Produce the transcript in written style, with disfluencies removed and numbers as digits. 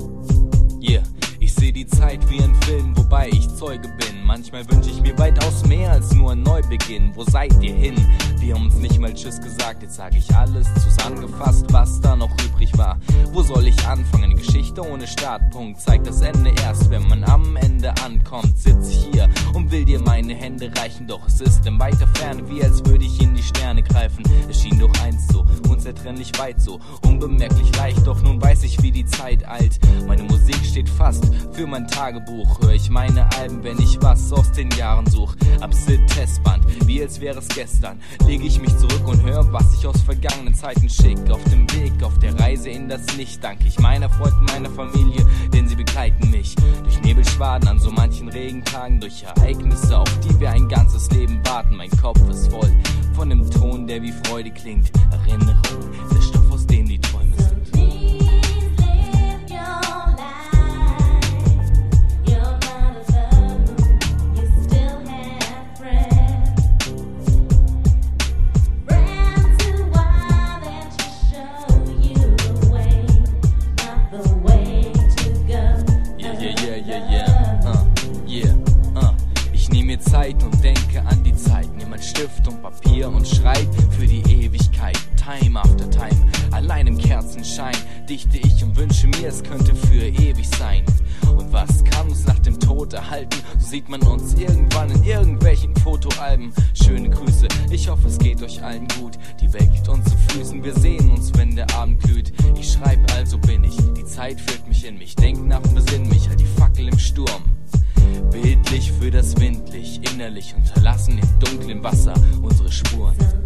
Yeah, ich seh die Zeit wie ein Film, wobei ich Zeuge bin. Manchmal wünsch ich mir weitaus mehr als nur ein Neubeginn. Wo seid ihr hin? Wir haben uns nicht mal Tschüss gesagt. Jetzt sag ich alles zusammengefasst, was da noch übrig war. Wo soll ich anfangen? Eine Geschichte ohne Startpunkt zeigt das Ende erst, wenn man am Ende ankommt. Sitz ich hier und will dir meine Hände reichen, doch es ist in weiter Ferne, wie als würde ich in die Sterne greifen. Es schien doch einst so, unzertrennlich weit so, unbemerklich leicht, doch nun weiß ich, wie die Zeit eilt. Meine Musik steht fast für mein Tagebuch, hör ich meine Alben, wenn ich was aus den Jahren such. Am Testband, wie als wäre es gestern, lege ich mich zurück und hör, was ich aus vergangenen Zeiten schick. Auf dem Weg, auf der Reise in das Nicht, dank ich meiner Freunde, meiner Familie, denn sie begleiten mich durch Nebelschwaden an so manchen Regentagen, durch Ereignisse, auf die wir ein ganzes Leben warten. Mein Kopf ist voll von dem Ton, der wie Freude klingt. Erinnerung, der Stoff, aus dem die Träume sind. Ich nehme mir Zeit und denke an die Zeit. Nimm ein Stift und Papier und schreib für die Ewigkeit. Time after time, allein im Kerzenschein dichte ich und wünsche mir, es könnte für ewig sein. Und was kann uns nach dem Tod erhalten? So sieht man uns irgendwann in irgendwelchen Fotoalben. Schöne Grüße, ich hoffe es geht euch allen gut. Die Welt liegt uns zu Füßen, wir sehen uns, wenn der Abend glüht. Ich schreib, also bin ich, die Zeit führt mich in mich. Denk nach und besinn mich, halt die Fackel im Sturm. Bildlich für das Windlicht, innerlich unterlassen im dunklen Wasser unsere Spuren.